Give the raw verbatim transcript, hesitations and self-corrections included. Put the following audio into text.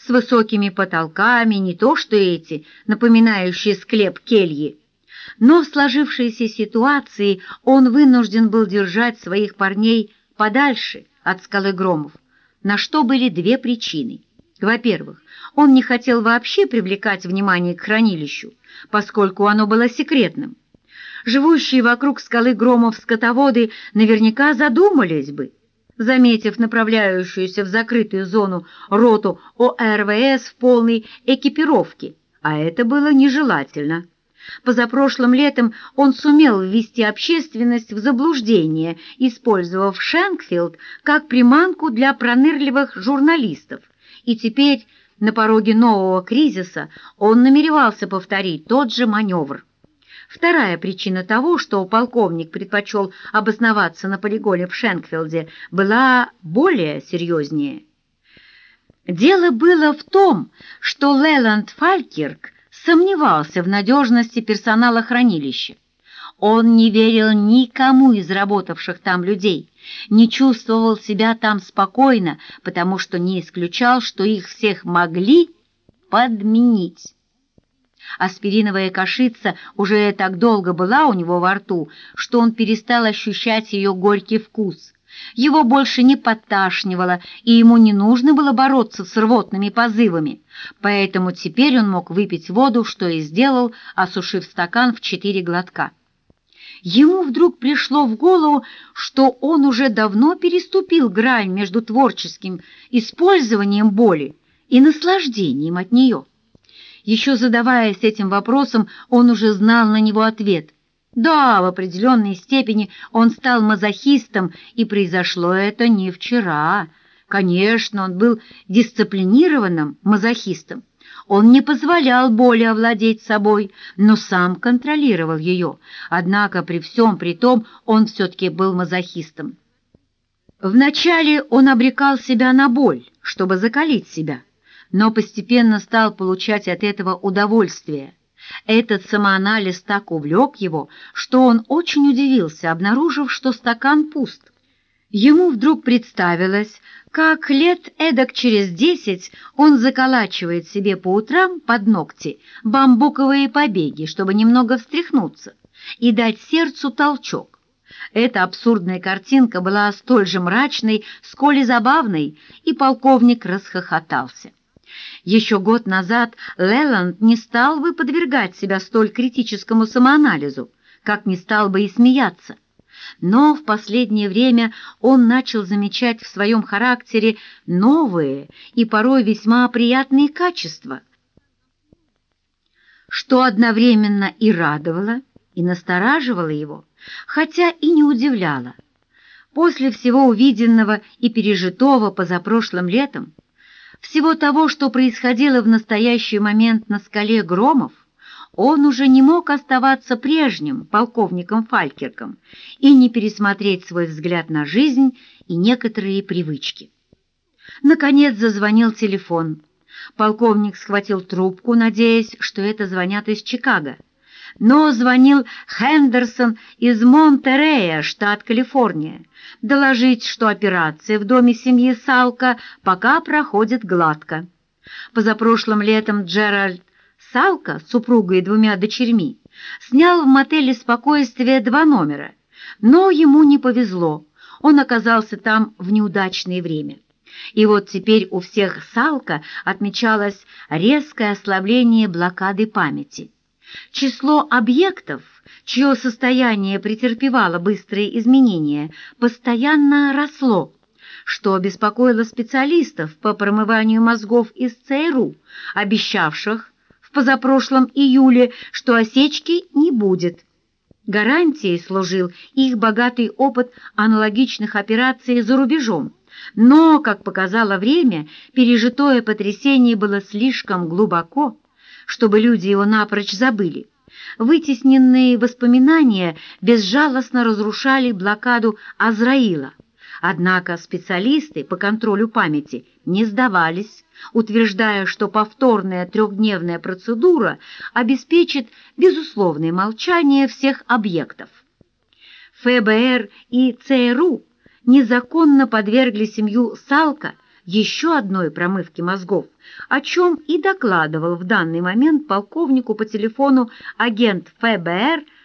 с высокими потолками, не то что эти, напоминающие склеп кельи. Но в сложившейся ситуации он вынужден был держать своих парней подальше от скалы Громов, на что были две причины. Во-первых, он не хотел вообще привлекать внимание к хранилищу, поскольку оно было секретным. Живущие вокруг скалы Громов скотоводы наверняка задумались бы, заметив направляющуюся в закрытую зону роту О Р В С в полной экипировке, а это было нежелательно. Позапрошлым летом он сумел ввести общественность в заблуждение, использовав Шенкфилд как приманку для пронырливых журналистов, и теперь на пороге нового кризиса он намеревался повторить тот же маневр. Вторая причина того, что полковник предпочел обосноваться на полигоне в Шенкфилде, была более серьезнее. Дело было в том, что Леланд Фалькирк сомневался в надежности персонала хранилища. Он не верил никому из работавших там людей, не чувствовал себя там спокойно, потому что не исключал, что их всех могли подменить. Аспириновая кашица уже так долго была у него во рту, что он перестал ощущать ее горький вкус. Его больше не подташнивало, и ему не нужно было бороться с рвотными позывами, поэтому теперь он мог выпить воду, что и сделал, осушив стакан в четыре глотка. Ему вдруг пришло в голову, что он уже давно переступил грань между творческим использованием боли и наслаждением от нее. Еще задаваясь этим вопросом, он уже знал на него ответ. Да, в определенной степени он стал мазохистом, и произошло это не вчера. Конечно, он был дисциплинированным мазохистом. Он не позволял боли овладеть собой, но сам контролировал ее. Однако при всем при том он все-таки был мазохистом. Вначале он обрекал себя на боль, чтобы закалить себя, но постепенно стал получать от этого удовольствие. Этот самоанализ так увлек его, что он очень удивился, обнаружив, что стакан пуст. Ему вдруг представилось, как лет эдак через десять он заколачивает себе по утрам под ногти бамбуковые побеги, чтобы немного встряхнуться и дать сердцу толчок. Эта абсурдная картинка была столь же мрачной, сколь и забавной, и полковник расхохотался. Еще год назад Леланд не стал бы подвергать себя столь критическому самоанализу, как не стал бы и смеяться. Но в последнее время он начал замечать в своем характере новые и порой весьма приятные качества, что одновременно и радовало, и настораживало его, хотя и не удивляло. После всего увиденного и пережитого позапрошлым летом, всего того, что происходило в настоящий момент на скале Громов, он уже не мог оставаться прежним полковником Фалькирком и не пересмотреть свой взгляд на жизнь и некоторые привычки. Наконец зазвонил телефон. Полковник схватил трубку, надеясь, что это звонят из Чикаго. Но звонил Хендерсон из Монтерея, штат Калифорния, доложить, что операция в доме семьи Салка пока проходит гладко. Позапрошлым летом Джеральд Салка с супругой и двумя дочерьми снял в мотеле «Спокойствие» два номера, но ему не повезло, он оказался там в неудачное время. И вот теперь у всех Салка отмечалось резкое ослабление блокады памяти. Число объектов, чье состояние претерпевало быстрые изменения, постоянно росло, что беспокоило специалистов по промыванию мозгов из Ц Р У, обещавших в позапрошлом июле, что осечки не будет. Гарантией служил их богатый опыт аналогичных операций за рубежом, но, как показало время, пережитое потрясение было слишком глубоко, чтобы люди его напрочь забыли. Вытесненные воспоминания безжалостно разрушали блокаду Азраила. Однако специалисты по контролю памяти не сдавались, утверждая, что повторная трехдневная процедура обеспечит безусловное молчание всех объектов. Ф Б Р и Ц Р У незаконно подвергли семью Салка еще одной промывки мозгов, о чем и докладывал в данный момент полковнику по телефону агент ФБР